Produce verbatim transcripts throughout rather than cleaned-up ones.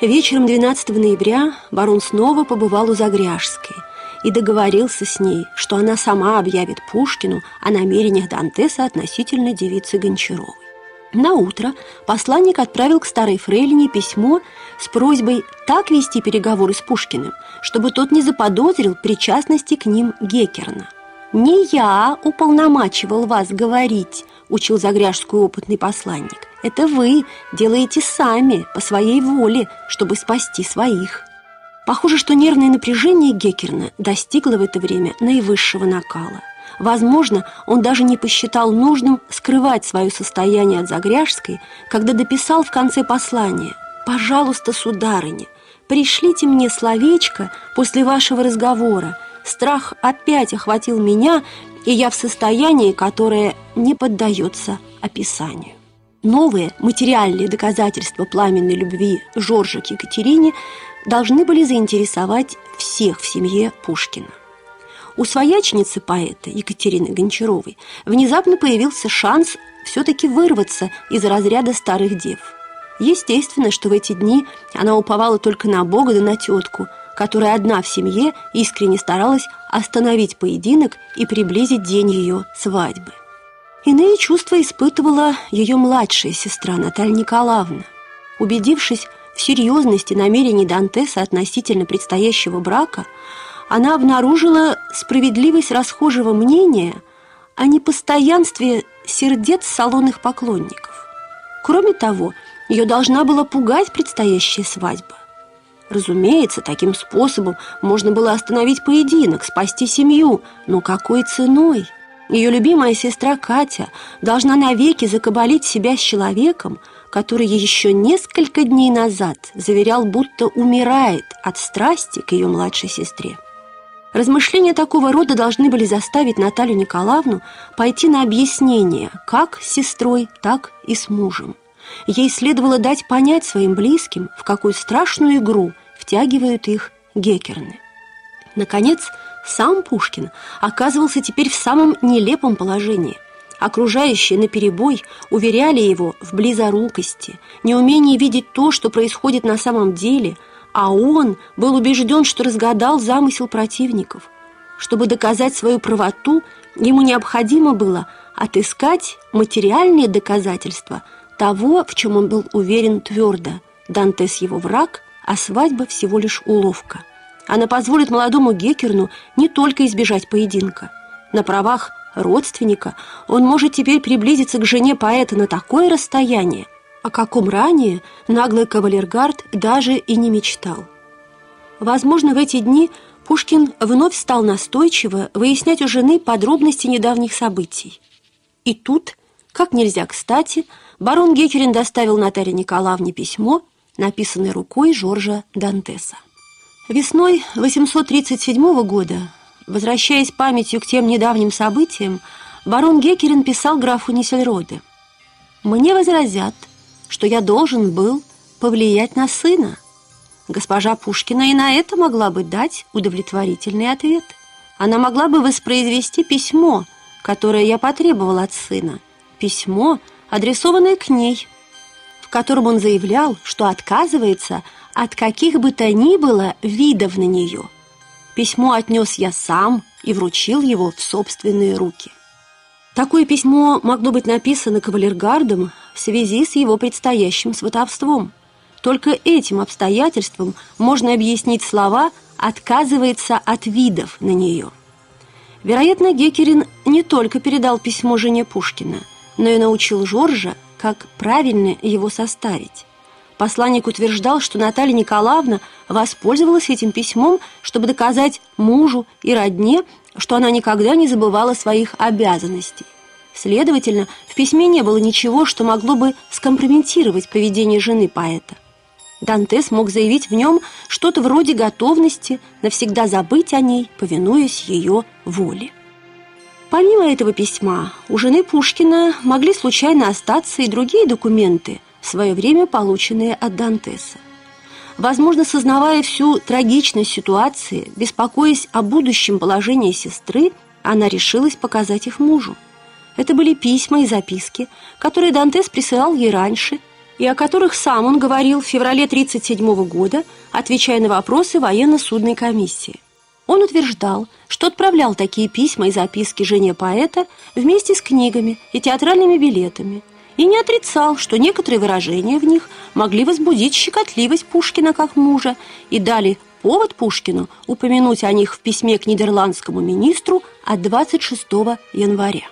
Вечером двенадцатого ноября барон снова побывал у Загряжской и договорился с ней, что она сама объявит Пушкину о намерениях Дантеса относительно девицы Гончаровой. Наутро посланник отправил к старой фрейлине письмо с просьбой так вести переговоры с Пушкиным, чтобы тот не заподозрил причастности к ним Геккерна. «Не я уполномачивал вас говорить», — учил Загряжскую опытный посланник. «Это вы делаете сами, по своей воле, чтобы спасти своих». Похоже, что нервное напряжение Геккерна достигло в это время наивысшего накала. Возможно, он даже не посчитал нужным скрывать свое состояние от Загряжской, когда дописал в конце послания: «Пожалуйста, сударыня, пришлите мне словечко после вашего разговора. Страх опять охватил меня, и я в состоянии, которое не поддается описанию». Новые материальные доказательства пламенной любви Жоржа к Екатерине должны были заинтересовать всех в семье Пушкина. У свояченицы поэта Екатерины Гончаровой внезапно появился шанс все-таки вырваться из разряда старых дев. Естественно, что в эти дни она уповала только на Бога да на тетку, которая одна в семье искренне старалась остановить поединок и приблизить день ее свадьбы. Иные чувства испытывала ее младшая сестра Наталья Николаевна. Убедившись в серьезности намерений Дантеса относительно предстоящего брака, она обнаружила справедливость расхожего мнения о непостоянстве сердец салонных поклонников. Кроме того, ее должна была пугать предстоящая свадьба. Разумеется, таким способом можно было остановить поединок, спасти семью, но какой ценой? Ее любимая сестра Катя должна навеки закабалить себя с человеком, который еще несколько дней назад заверял, будто умирает от страсти к ее младшей сестре. Размышления такого рода должны были заставить Наталью Николаевну пойти на объяснение как с сестрой, так и с мужем. Ей следовало дать понять своим близким, в какую страшную игру втягивают их Геккерны. Наконец, сам Пушкин оказывался теперь в самом нелепом положении. Окружающие наперебой уверяли его в близорукости, неумении видеть то, что происходит на самом деле, а он был убежден, что разгадал замысел противников. Чтобы доказать свою правоту, ему необходимо было отыскать материальные доказательства того, в чем он был уверен твердо: Дантес его враг, а свадьба всего лишь уловка. Она позволит молодому Геккерну не только избежать поединка. На правах родственника он может теперь приблизиться к жене поэта на такое расстояние, о каком ранее наглый кавалергард даже и не мечтал. Возможно, в эти дни Пушкин вновь стал настойчиво выяснять у жены подробности недавних событий. И тут, как нельзя кстати, барон Геккерин доставил Наталье Николаевне письмо, написанное рукой Жоржа Дантеса. Весной восемьсот тридцать седьмого года, возвращаясь памятью к тем недавним событиям, барон Геккерин писал графу Нессельроде: «Мне возразят, что я должен был повлиять на сына. Госпожа Пушкина и на это могла бы дать удовлетворительный ответ. Она могла бы воспроизвести письмо, которое я потребовал от сына, письмо, адресованное к ней, в котором он заявлял, что отказывается от каких бы то ни было видов на нее. Письмо отнес я сам и вручил его в собственные руки». Такое письмо могло быть написано кавалергардом в связи с его предстоящим сватовством. Только этим обстоятельством можно объяснить слова «отказывается от видов на нее». Вероятно, Геккерин не только передал письмо жене Пушкина, но и научил Жоржа, как правильно его составить. Посланник утверждал, что Наталья Николаевна воспользовалась этим письмом, чтобы доказать мужу и родне, что она никогда не забывала своих обязанностей. Следовательно, в письме не было ничего, что могло бы скомпрометировать поведение жены поэта. Дантес мог заявить в нем что-то вроде готовности навсегда забыть о ней, повинуясь ее воле. Помимо этого письма, у жены Пушкина могли случайно остаться и другие документы, в свое время полученные от Дантеса. Возможно, сознавая всю трагичность ситуации, беспокоясь о будущем положении сестры, она решилась показать их мужу. Это были письма и записки, которые Дантес присылал ей раньше, и о которых сам он говорил в феврале тысяча девятьсот тридцать седьмого года, отвечая на вопросы военно-судной комиссии. Он утверждал, что отправлял такие письма и записки жене поэта вместе с книгами и театральными билетами, и не отрицал, что некоторые выражения в них могли возбудить щекотливость Пушкина как мужа и дали повод Пушкину упомянуть о них в письме к нидерландскому министру от двадцать шестого января.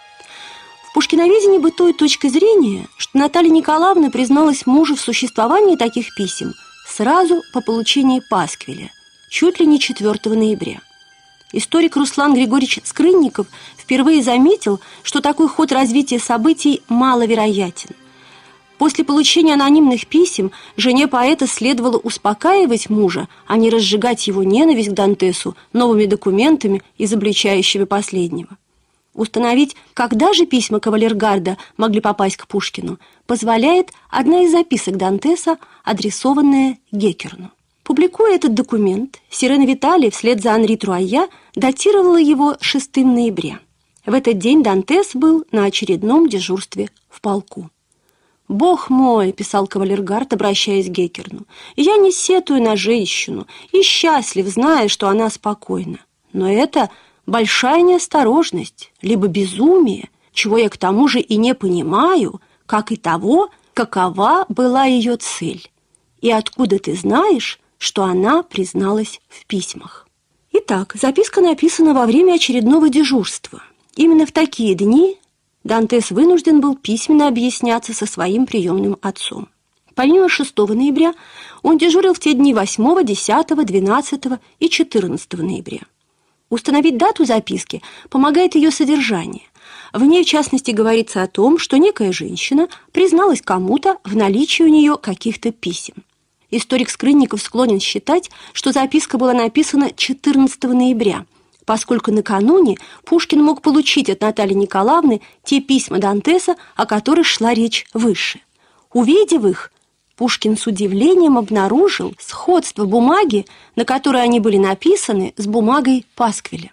В пушкиноведении бытует точка зрения, что Наталья Николаевна призналась мужу в существовании таких писем сразу по получении пасквиля, чуть ли не четвёртого ноября. Историк Руслан Григорьевич Скрынников впервые заметил, что такой ход развития событий маловероятен. После получения анонимных писем жене поэта следовало успокаивать мужа, а не разжигать его ненависть к Дантесу новыми документами, изобличающими последнего. Установить, когда же письма кавалергарда могли попасть к Пушкину, позволяет одна из записок Дантеса, адресованная Геккерну. Публикуя этот документ, Сирена Виталий вслед за Анри Труайя датировала его шестого ноября. В этот день Дантес был на очередном дежурстве в полку. «Бог мой», — писал кавалергард, обращаясь к Геккерну, — «я не сетую на женщину и счастлив, зная, что она спокойна. Но это большая неосторожность, либо безумие, чего я к тому же и не понимаю, как и того, какова была ее цель. И откуда ты знаешь, что она призналась в письмах?» Итак, записка написана во время очередного дежурства. Именно в такие дни Дантес вынужден был письменно объясняться со своим приемным отцом. Помимо шестого ноября, он дежурил в те дни восьмого, десятого, двенадцатого и четырнадцатого ноября. Установить дату записки помогает ее содержание. В ней, в частности, говорится о том, что некая женщина призналась кому-то в наличии у нее каких-то писем. Историк Скрынников склонен считать, что записка была написана четырнадцатого ноября, поскольку накануне Пушкин мог получить от Натальи Николаевны те письма Дантеса, о которых шла речь выше. Увидев их, Пушкин с удивлением обнаружил сходство бумаги, на которой они были написаны, с бумагой пасквиля.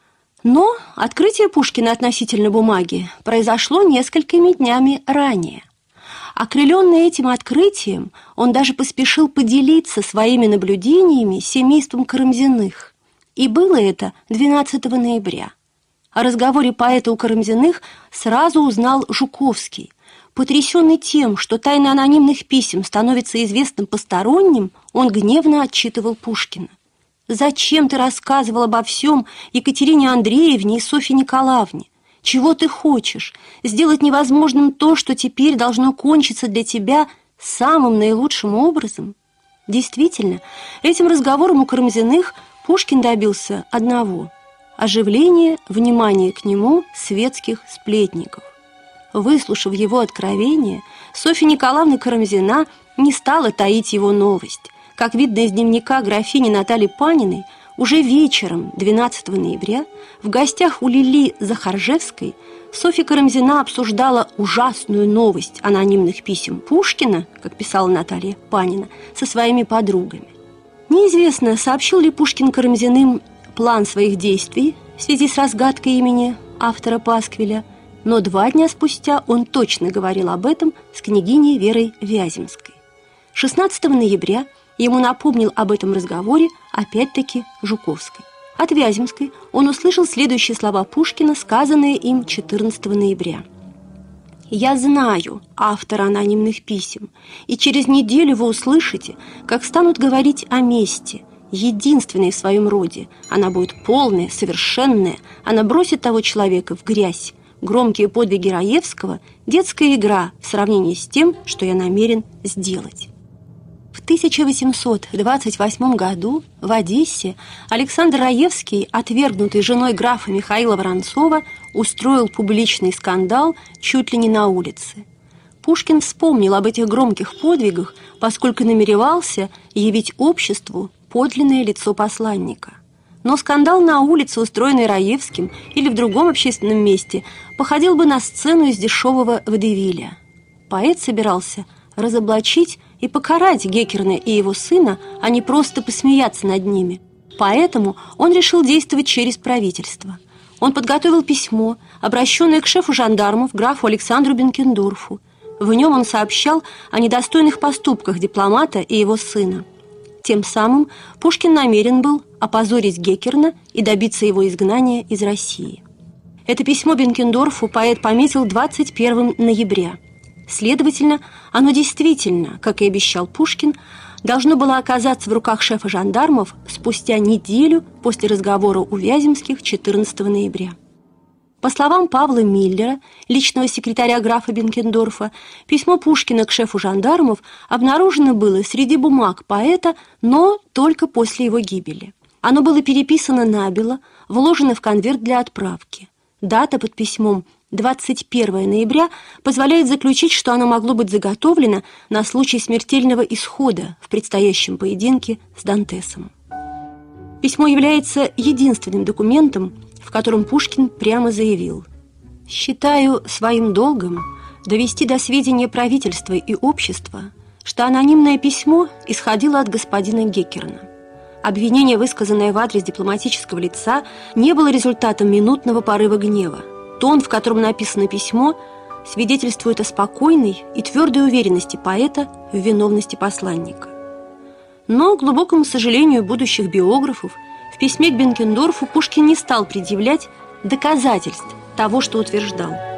Но открытие Пушкина относительно бумаги произошло несколькими днями ранее. Окрыленный этим открытием, он даже поспешил поделиться своими наблюдениями с семейством Карамзиных. И было это двенадцатого ноября. О разговоре поэта у Карамзиных сразу узнал Жуковский. Потрясенный тем, что тайна анонимных писем становится известным посторонним, он гневно отчитывал Пушкина. «Зачем ты рассказывал обо всем Екатерине Андреевне и Софье Николаевне? Чего ты хочешь? Сделать невозможным то, что теперь должно кончиться для тебя самым наилучшим образом?» Действительно, этим разговором у Карамзиных Пушкин добился одного – оживления внимания к нему светских сплетников. Выслушав его откровение, Софья Николаевна Карамзина не стала таить его новость. Как видно из дневника графини Натальи Паниной, уже вечером двенадцатого ноября в гостях у Лили Захаржевской Софья Карамзина обсуждала ужасную новость анонимных писем Пушкина, как писала Наталья Панина, со своими подругами. Неизвестно, сообщил ли Пушкин Карамзиным план своих действий в связи с разгадкой имени автора пасквиля, но два дня спустя он точно говорил об этом с княгиней Верой Вяземской. шестнадцатого ноября ему напомнил об этом разговоре опять-таки Жуковской. От Вяземской он услышал следующие слова Пушкина, сказанные им четырнадцатого ноября. «Я знаю автора анонимных писем, и через неделю вы услышите, как станут говорить о мести, единственной в своем роде. Она будет полная, совершенная, она бросит того человека в грязь. Громкие подвиги Раевского – детская игра в сравнении с тем, что я намерен сделать». В тысяча восемьсот двадцать восьмом году в Одессе Александр Раевский, отвергнутый женой графа Михаила Воронцова, устроил публичный скандал чуть ли не на улице. Пушкин вспомнил об этих громких подвигах, поскольку намеревался явить обществу подлинное лицо посланника. Но скандал на улице, устроенный Раевским или в другом общественном месте, походил бы на сцену из дешевого водевиля. Поэт собирался разоблачить и покарать Геккерна и его сына, а не просто посмеяться над ними. Поэтому он решил действовать через правительство. Он подготовил письмо, обращенное к шефу жандармов, графу Александру Бенкендорфу. В нем он сообщал о недостойных поступках дипломата и его сына. Тем самым Пушкин намерен был опозорить Геккерна и добиться его изгнания из России. Это письмо Бенкендорфу поэт пометил двадцать первого ноября. Следовательно, оно действительно, как и обещал Пушкин, должно было оказаться в руках шефа жандармов спустя неделю после разговора у Вяземских четырнадцатого ноября. По словам Павла Миллера, личного секретаря графа Бенкендорфа, письмо Пушкина к шефу жандармов обнаружено было среди бумаг поэта, но только после его гибели. Оно было переписано набело, вложено в конверт для отправки. Дата под письмом двадцать первого ноября позволяет заключить, что оно могло быть заготовлено на случай смертельного исхода в предстоящем поединке с Дантесом. Письмо является единственным документом, в котором Пушкин прямо заявил: «Считаю своим долгом довести до сведения правительства и общества, что анонимное письмо исходило от господина Геккерна. Обвинение, высказанное в адрес дипломатического лица, не было результатом минутного порыва гнева. Тон, в котором написано письмо, свидетельствует о спокойной и твердой уверенности поэта в виновности посланника». Но, к глубокому сожалению будущих биографов, в письме к Бенкендорфу Пушкин не стал предъявлять доказательств того, что утверждал.